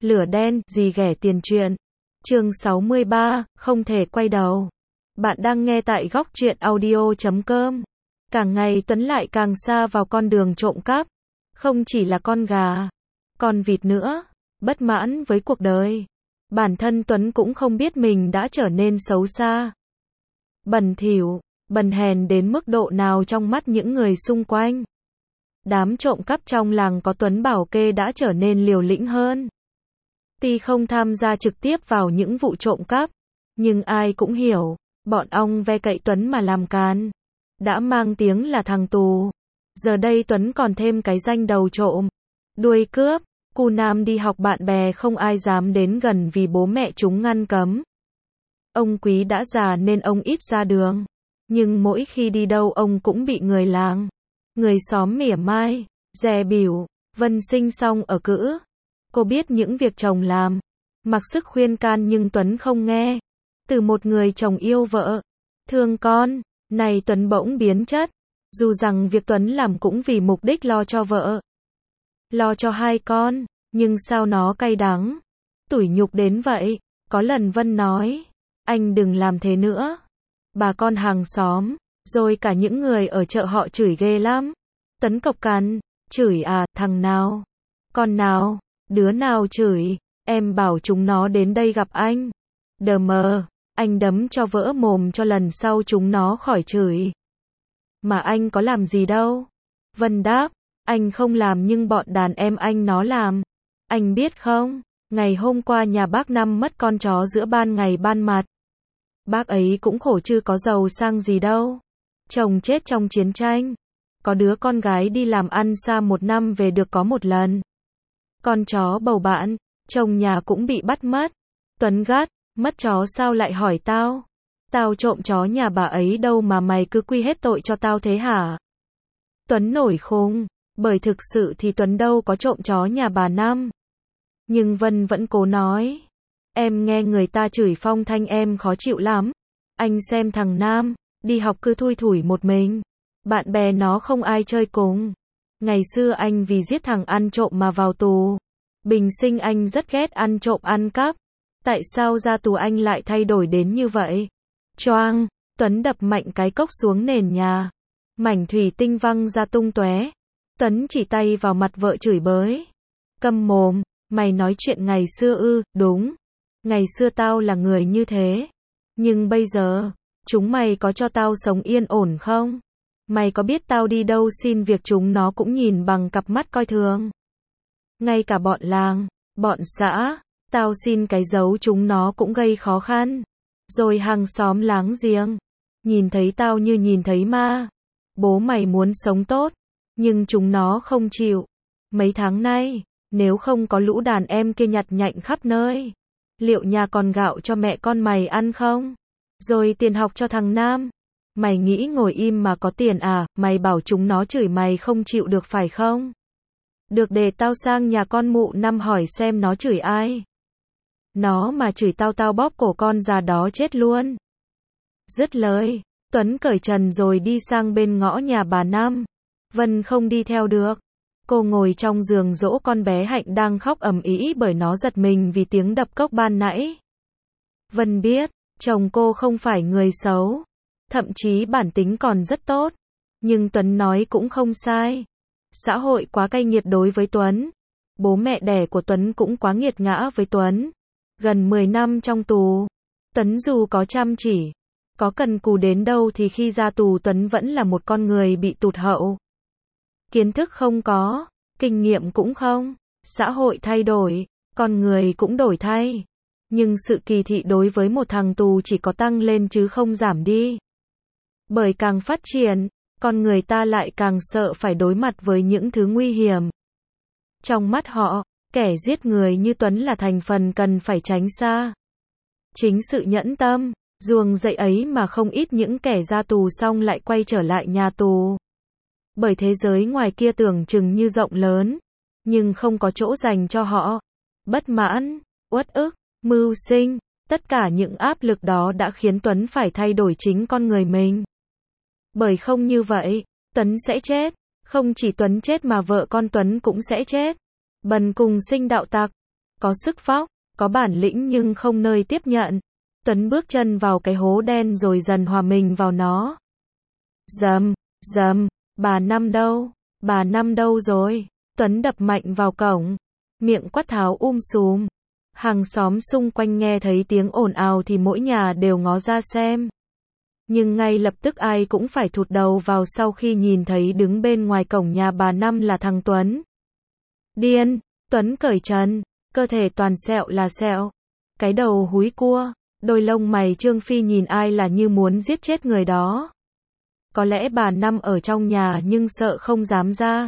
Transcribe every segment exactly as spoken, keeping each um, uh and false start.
Lửa đen, gì ghẻ tiền truyện. Chương sáu mươi ba, không thể quay đầu. Bạn đang nghe tại góc truyện audio chấm com. Càng ngày Tuấn lại càng xa vào con đường trộm cắp. Không chỉ là con gà, con vịt nữa. Bất mãn với cuộc đời, bản thân Tuấn cũng không biết mình đã trở nên xấu xa, bẩn thỉu, bần hèn đến mức độ nào trong mắt những người xung quanh. Đám trộm cắp trong làng có Tuấn bảo kê đã trở nên liều lĩnh hơn. Tuy không tham gia trực tiếp vào những vụ trộm cắp, nhưng ai cũng hiểu, bọn ong ve cậy Tuấn mà làm càn. Đã mang tiếng là thằng tù. Giờ đây Tuấn còn thêm cái danh đầu trộm, đuôi cướp. Cu Nam đi học bạn bè không ai dám đến gần vì bố mẹ chúng ngăn cấm. Ông Quý đã già nên ông ít ra đường. Nhưng mỗi khi đi đâu ông cũng bị người làng, người xóm mỉa mai, dè bỉu. Vân sinh xong ở cữ. Cô biết những việc chồng làm. Mặc sức khuyên can nhưng Tuấn không nghe. Từ một người chồng yêu vợ, thương con, này Tuấn bỗng biến chất. Dù rằng việc Tuấn làm cũng vì mục đích lo cho vợ, lo cho hai con, nhưng sao nó cay đắng, tủi nhục đến vậy. Có lần Vân nói, anh đừng làm thế nữa. Bà con hàng xóm, rồi cả những người ở chợ họ chửi ghê lắm. Tuấn cộc cằn, chửi à, thằng nào, con nào, đứa nào chửi, em bảo chúng nó đến đây gặp anh. Đờ mờ, anh đấm cho vỡ mồm cho lần sau chúng nó khỏi chửi. Mà anh có làm gì đâu. Vân đáp, anh không làm nhưng bọn đàn em anh nó làm. Anh biết không, ngày hôm qua nhà bác Năm mất con chó giữa ban ngày ban mặt. Bác ấy cũng khổ chứ có giàu sang gì đâu. Chồng chết trong chiến tranh. Có đứa con gái đi làm ăn xa một năm về được có một lần. Con chó bầu bạn, chồng nhà cũng bị bắt mất. Tuấn gắt, mất chó sao lại hỏi tao? Tao trộm chó nhà bà ấy đâu mà mày cứ quy hết tội cho tao thế hả? Tuấn nổi khùng, bởi thực sự thì Tuấn đâu có trộm chó nhà bà Năm. Nhưng Vân vẫn cố nói, em nghe người ta chửi phong thanh em khó chịu lắm. Anh xem thằng Nam, đi học cứ thui thủi một mình. Bạn bè nó không ai chơi cùng. Ngày xưa anh vì giết thằng ăn trộm mà vào tù. Bình sinh anh rất ghét ăn trộm ăn cắp. Tại sao ra tù anh lại thay đổi đến như vậy? Choang, Tuấn đập mạnh cái cốc xuống nền nhà. Mảnh thủy tinh văng ra tung tóe. Tuấn chỉ tay vào mặt vợ chửi bới. Câm mồm, mày nói chuyện ngày xưa ư? Đúng. Ngày xưa tao là người như thế. Nhưng bây giờ, chúng mày có cho tao sống yên ổn không? Mày có biết tao đi đâu xin việc chúng nó cũng nhìn bằng cặp mắt coi thường. Ngay cả bọn làng, bọn xã, tao xin cái dấu chúng nó cũng gây khó khăn. Rồi hàng xóm láng giềng, nhìn thấy tao như nhìn thấy ma. Bố mày muốn sống tốt, nhưng chúng nó không chịu. Mấy tháng nay, nếu không có lũ đàn em kia nhặt nhạnh khắp nơi, liệu nhà còn gạo cho mẹ con mày ăn không? Rồi tiền học cho thằng Nam. Mày nghĩ ngồi im mà có tiền à? Mày bảo chúng nó chửi mày không chịu được phải không? Được, để tao sang nhà con mụ Năm hỏi xem nó chửi ai. Nó mà chửi tao tao bóp cổ con già đó chết luôn. Dứt lời, Tuấn cởi trần rồi đi sang bên ngõ nhà bà Năm. Vân không đi theo được. Cô ngồi trong giường dỗ con bé Hạnh đang khóc ầm ĩ bởi nó giật mình vì tiếng đập cốc ban nãy. Vân biết, chồng cô không phải người xấu. Thậm chí bản tính còn rất tốt. Nhưng Tuấn nói cũng không sai. Xã hội quá cay nghiệt đối với Tuấn. Bố mẹ đẻ của Tuấn cũng quá nghiệt ngã với Tuấn. Gần mười năm trong tù. Tuấn dù có chăm chỉ, có cần cù đến đâu thì khi ra tù Tuấn vẫn là một con người bị tụt hậu. Kiến thức không có, kinh nghiệm cũng không. Xã hội thay đổi, con người cũng đổi thay. Nhưng sự kỳ thị đối với một thằng tù chỉ có tăng lên chứ không giảm đi. Bởi càng phát triển, con người ta lại càng sợ phải đối mặt với những thứ nguy hiểm. Trong mắt họ, kẻ giết người như Tuấn là thành phần cần phải tránh xa. Chính sự nhẫn tâm, ruồng dậy ấy mà không ít những kẻ ra tù xong lại quay trở lại nhà tù. Bởi thế giới ngoài kia tưởng chừng như rộng lớn, nhưng không có chỗ dành cho họ. Bất mãn, uất ức, mưu sinh, tất cả những áp lực đó đã khiến Tuấn phải thay đổi chính con người mình. Bởi không như vậy, Tuấn sẽ chết. Không chỉ Tuấn chết mà vợ con Tuấn cũng sẽ chết. Bần cùng sinh đạo tặc. có sức phóc, có bản lĩnh nhưng không nơi tiếp nhận. Tuấn bước chân vào cái hố đen rồi dần hòa mình vào nó. Rầm, rầm, bà Năm đâu? Bà Năm đâu rồi? Tuấn đập mạnh vào cổng, miệng quát tháo um sùm. Hàng xóm xung quanh nghe thấy tiếng ồn ào thì mỗi nhà đều ngó ra xem. Nhưng ngay lập tức ai cũng phải thụt đầu vào sau khi nhìn thấy đứng bên ngoài cổng nhà bà Năm là thằng Tuấn. Điên, Tuấn cởi trần, cơ thể toàn sẹo là sẹo, cái đầu húi cua, đôi lông mày trương phi nhìn ai là như muốn giết chết người đó. Có lẽ bà Năm ở trong nhà nhưng sợ không dám ra.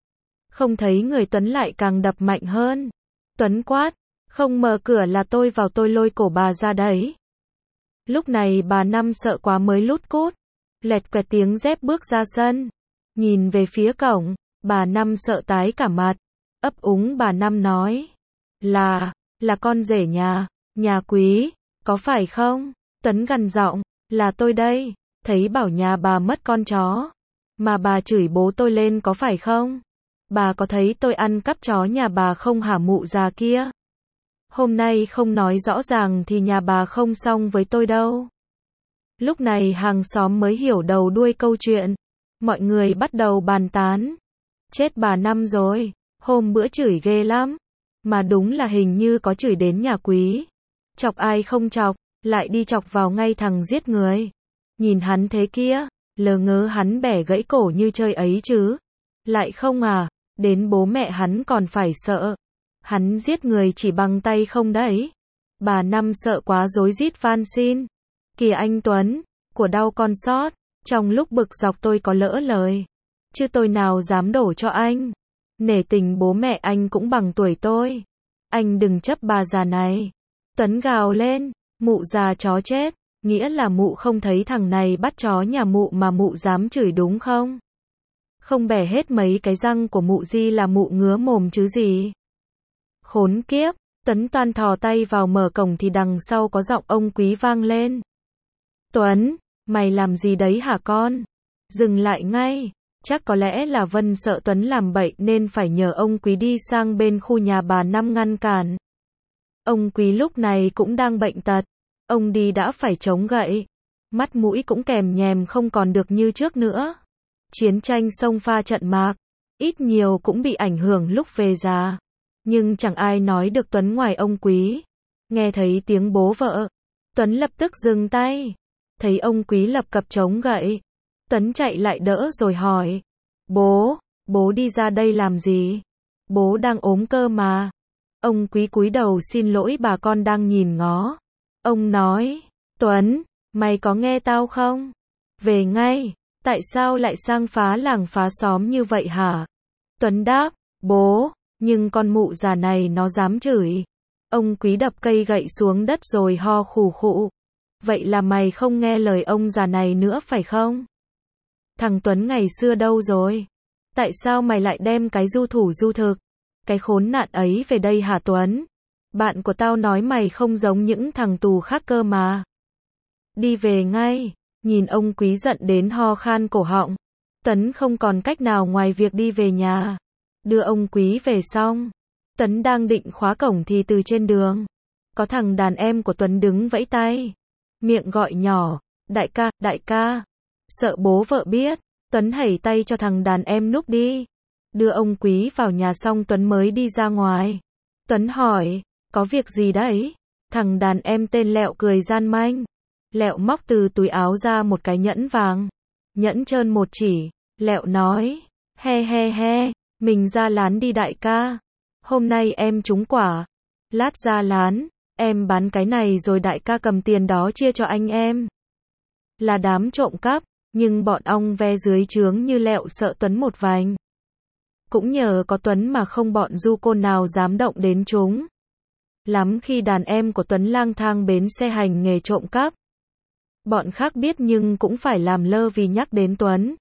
Không thấy người Tuấn lại càng đập mạnh hơn. Tuấn quát, không mở cửa là tôi vào tôi lôi cổ bà ra đấy. Lúc này bà Năm sợ quá mới lút cút, lẹt quẹt tiếng dép bước ra sân. Nhìn về phía cổng, bà Năm sợ tái cả mặt. Ấp úng bà Năm nói, là, là con rể nhà, nhà Quý, có phải không? Tuấn gằn giọng, là tôi đây, thấy bảo nhà bà mất con chó, mà bà chửi bố tôi lên có phải không? Bà có thấy tôi ăn cắp chó nhà bà không hả mụ già kia? Hôm nay không nói rõ ràng thì nhà bà không xong với tôi đâu. Lúc này hàng xóm mới hiểu đầu đuôi câu chuyện. Mọi người bắt đầu bàn tán. Chết bà Năm rồi, hôm bữa chửi ghê lắm. Mà đúng là hình như có chửi đến nhà Quý. Chọc ai không chọc, lại đi chọc vào ngay thằng giết người. Nhìn hắn thế kia, lờ ngớ hắn bẻ gãy cổ như chơi ấy chứ. Lại không à, đến bố mẹ hắn còn phải sợ. Hắn giết người chỉ bằng tay không đấy. Bà Năm sợ quá rối rít van xin. Kìa anh Tuấn, của đau con sót, trong lúc bực dọc tôi có lỡ lời. Chứ tôi nào dám đổ cho anh. Nể tình bố mẹ anh cũng bằng tuổi tôi. Anh đừng chấp bà già này. Tuấn gào lên, mụ già chó chết, nghĩa là mụ không thấy thằng này bắt chó nhà mụ mà mụ dám chửi đúng không? Không bẻ hết mấy cái răng của mụ Di là mụ ngứa mồm chứ gì. Khốn kiếp, Tuấn toan thò tay vào mở cổng thì đằng sau có giọng ông Quý vang lên. Tuấn, mày làm gì đấy hả con? Dừng lại ngay, chắc có lẽ là Vân sợ Tuấn làm bậy nên phải nhờ ông Quý đi sang bên khu nhà bà Năm ngăn cản. Ông Quý lúc này cũng đang bệnh tật, ông đi đã phải chống gậy, mắt mũi cũng kèm nhèm không còn được như trước nữa. Chiến tranh sông pha trận mạc, ít nhiều cũng bị ảnh hưởng lúc về già. Nhưng chẳng ai nói được Tuấn ngoài ông Quý. Nghe thấy tiếng bố vợ, Tuấn lập tức dừng tay. Thấy ông Quý lập cập chống gậy, Tuấn chạy lại đỡ rồi hỏi. Bố, bố đi ra đây làm gì? Bố đang ốm cơ mà. Ông Quý cúi đầu xin lỗi bà con đang nhìn ngó. Ông nói, Tuấn, mày có nghe tao không? Về ngay, tại sao lại sang phá làng phá xóm như vậy hả? Tuấn đáp, bố, nhưng con mụ già này nó dám chửi. Ông Quý đập cây gậy xuống đất rồi ho khù khụ. Vậy là mày không nghe lời ông già này nữa phải không? Thằng Tuấn ngày xưa đâu rồi? Tại sao mày lại đem cái du thủ du thực, cái khốn nạn ấy về đây hả Tuấn? Bạn của tao nói mày không giống những thằng tù khác cơ mà. Đi về ngay. Nhìn ông Quý giận đến ho khan cổ họng. Tuấn không còn cách nào ngoài việc đi về nhà. Đưa ông Quý về xong, Tuấn đang định khóa cổng thì từ trên đường, có thằng đàn em của Tuấn đứng vẫy tay, miệng gọi nhỏ, đại ca, đại ca. Sợ bố vợ biết, Tuấn hẩy tay cho thằng đàn em núp đi. Đưa ông Quý vào nhà xong Tuấn mới đi ra ngoài. Tuấn hỏi, có việc gì đấy? Thằng đàn em tên Lẹo cười gian manh. Lẹo móc từ túi áo ra một cái nhẫn vàng. Nhẫn trơn một chỉ. Lẹo nói, he he he, mình ra lán đi đại ca. Hôm nay em trúng quả. Lát ra lán, em bán cái này rồi đại ca cầm tiền đó chia cho anh em. Là đám trộm cắp, nhưng bọn ong ve dưới trướng như Lẹo sợ Tuấn một vành. Cũng nhờ có Tuấn mà không bọn du côn nào dám động đến chúng. Lắm khi đàn em của Tuấn lang thang bến xe hành nghề trộm cắp. Bọn khác biết nhưng cũng phải làm lơ vì nhắc đến Tuấn.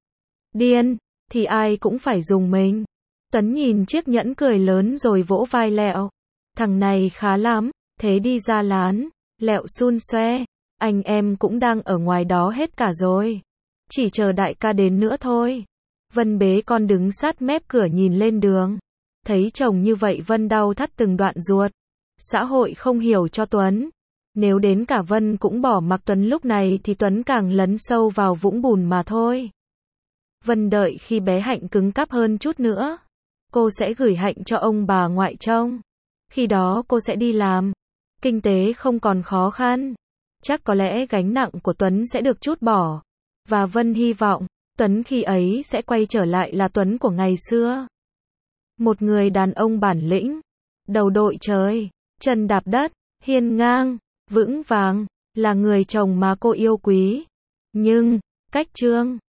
Điên, thì ai cũng phải dùng mình. Tuấn nhìn chiếc nhẫn cười lớn rồi vỗ vai Lẹo. Thằng này khá lắm, thế đi ra lán. Lẹo xun xoe, anh em cũng đang ở ngoài đó hết cả rồi. Chỉ chờ đại ca đến nữa thôi. Vân bế con đứng sát mép cửa nhìn lên đường. Thấy chồng như vậy Vân đau thắt từng đoạn ruột. Xã hội không hiểu cho Tuấn. Nếu đến cả Vân cũng bỏ mặc Tuấn lúc này thì Tuấn càng lấn sâu vào vũng bùn mà thôi. Vân đợi khi bé Hạnh cứng cáp hơn chút nữa. Cô sẽ gửi Hạnh cho ông bà ngoại trông. Khi đó cô sẽ đi làm. Kinh tế không còn khó khăn. Chắc có lẽ gánh nặng của Tuấn sẽ được trút bỏ. Và Vân hy vọng, Tuấn khi ấy sẽ quay trở lại là Tuấn của ngày xưa. Một người đàn ông bản lĩnh, đầu đội trời, chân đạp đất, hiên ngang, vững vàng, là người chồng mà cô yêu quý. Nhưng, cách Trương